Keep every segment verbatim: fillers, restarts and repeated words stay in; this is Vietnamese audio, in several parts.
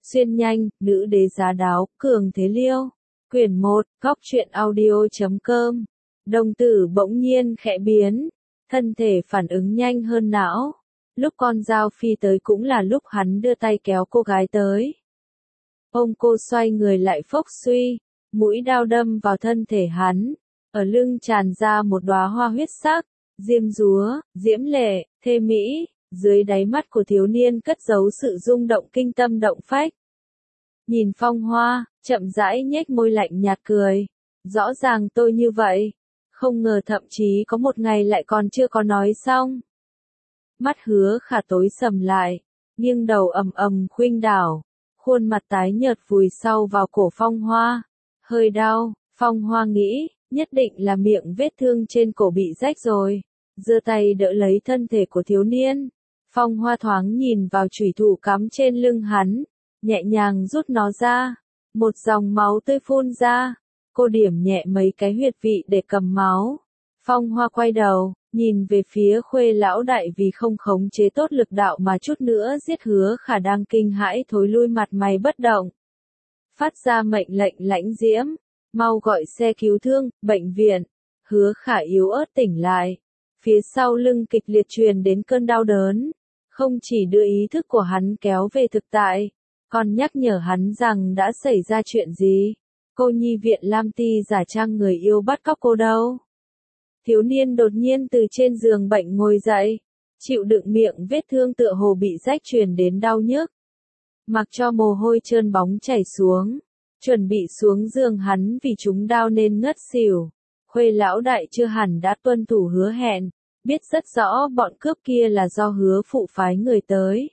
Xuyên nhanh, nữ đế giá đáo, cường thế liêu. Quyển một, góc truyện audio chấm com. Đồng tử bỗng nhiên khẽ biến, thân thể phản ứng nhanh hơn não. Lúc con dao phi tới cũng là lúc hắn đưa tay kéo cô gái tới. Ông cô xoay người lại phốc suy, mũi đao đâm vào thân thể hắn, ở lưng tràn ra một đóa hoa huyết sắc, diêm dúa, diễm lệ, thê mỹ, dưới đáy mắt của thiếu niên cất giấu sự rung động kinh tâm động phách. Nhìn Phong Hoa, chậm rãi nhếch môi lạnh nhạt cười, rõ ràng tôi như vậy, không ngờ thậm chí có một ngày lại còn chưa có nói xong. Mắt Hứa Khả tối sầm lại, nghiêng đầu ầm ầm khuynh đảo, khuôn mặt tái nhợt vùi sau vào cổ Phong Hoa, hơi đau. Phong Hoa nghĩ, nhất định là miệng vết thương trên cổ bị rách rồi, giơ tay đỡ lấy thân thể của thiếu niên. Phong Hoa thoáng nhìn vào chủy thủ cắm trên lưng hắn, nhẹ nhàng rút nó ra, một dòng máu tươi phun ra, cô điểm nhẹ mấy cái huyệt vị để cầm máu. Phong Hoa quay đầu, nhìn về phía Khuê lão đại vì không khống chế tốt lực đạo mà chút nữa giết Hứa Khả đang kinh hãi thối lui mặt mày bất động. Phát ra mệnh lệnh lãnh diễm, mau gọi xe cứu thương, bệnh viện. Hứa Khả yếu ớt tỉnh lại, phía sau lưng kịch liệt truyền đến cơn đau đớn, không chỉ đưa ý thức của hắn kéo về thực tại, còn nhắc nhở hắn rằng đã xảy ra chuyện gì. Cô nhi viện Lam Ti giả trang người yêu bắt cóc cô đâu. Thiếu niên đột nhiên từ trên giường bệnh ngồi dậy, chịu đựng miệng vết thương tựa hồ bị rách truyền đến đau nhức. Mặc cho mồ hôi trơn bóng chảy xuống, chuẩn bị xuống giường hắn vì trúng đau nên ngất xỉu. Khuê lão đại chưa hẳn đã tuân thủ hứa hẹn, biết rất rõ bọn cướp kia là do Hứa phụ phái người tới.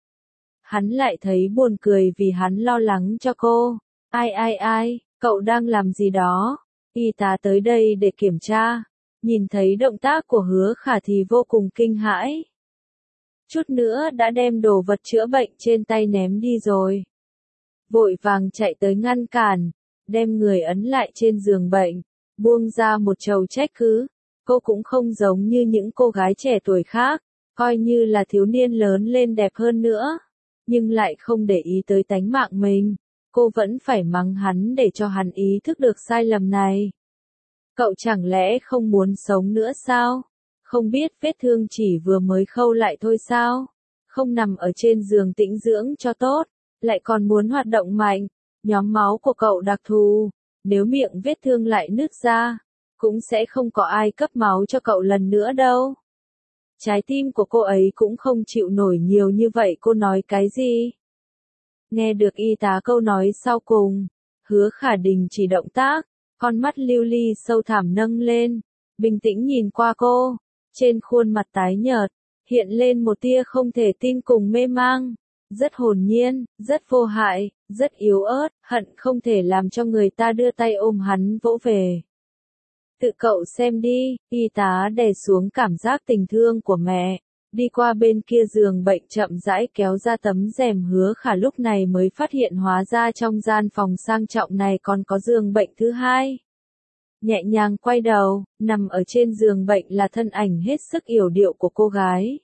Hắn lại thấy buồn cười vì hắn lo lắng cho cô. Ai ai ai, cậu đang làm gì đó? Y tá tới đây để kiểm tra, nhìn thấy động tác của Hứa Khả thì vô cùng kinh hãi. Chút nữa đã đem đồ vật chữa bệnh trên tay ném đi rồi. Vội vàng chạy tới ngăn cản, đem người ấn lại trên giường bệnh, buông ra một chầu trách cứ. Cô cũng không giống như những cô gái trẻ tuổi khác, coi như là thiếu niên lớn lên đẹp hơn nữa, nhưng lại không để ý tới tánh mạng mình. Cô vẫn phải mắng hắn để cho hắn ý thức được sai lầm này. Cậu chẳng lẽ không muốn sống nữa sao? Không biết vết thương chỉ vừa mới khâu lại thôi sao? Không nằm ở trên giường tĩnh dưỡng cho tốt, lại còn muốn hoạt động mạnh. Nhóm máu của cậu đặc thù, nếu miệng vết thương lại nứt ra, cũng sẽ không có ai cấp máu cho cậu lần nữa đâu. Trái tim của cô ấy cũng không chịu nổi nhiều như vậy. Cô nói cái gì? Nghe được y tá câu nói sau cùng, Hứa Khả đình chỉ động tác, con mắt lưu ly sâu thẳm nâng lên, bình tĩnh nhìn qua cô, trên khuôn mặt tái nhợt, hiện lên một tia không thể tin cùng mê mang, rất hồn nhiên, rất vô hại, rất yếu ớt, hận không thể làm cho người ta đưa tay ôm hắn vỗ về. Tự cậu xem đi, y tá đè xuống cảm giác tình thương của mẹ, đi qua bên kia giường bệnh chậm rãi kéo ra tấm rèm. Hứa Khả lúc này mới phát hiện hóa ra trong gian phòng sang trọng này còn có giường bệnh thứ hai. Nhẹ nhàng quay đầu, nằm ở trên giường bệnh là thân ảnh hết sức yểu điệu của cô gái.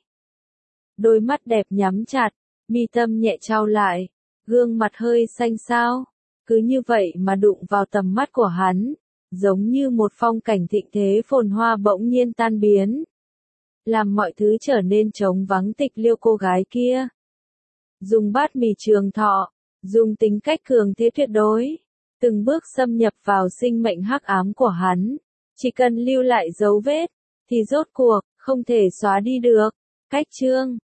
Đôi mắt đẹp nhắm chặt, mi tâm nhẹ trao lại, gương mặt hơi xanh xao, cứ như vậy mà đụng vào tầm mắt của hắn, giống như một phong cảnh thịnh thế phồn hoa bỗng nhiên tan biến, làm mọi thứ trở nên trống vắng tịch liêu. Cô gái kia dùng bát mì trường thọ, dùng tính cách cường thế tuyệt đối, từng bước xâm nhập vào sinh mệnh hắc ám của hắn, chỉ cần lưu lại dấu vết, thì rốt cuộc, không thể xóa đi được. Cách chương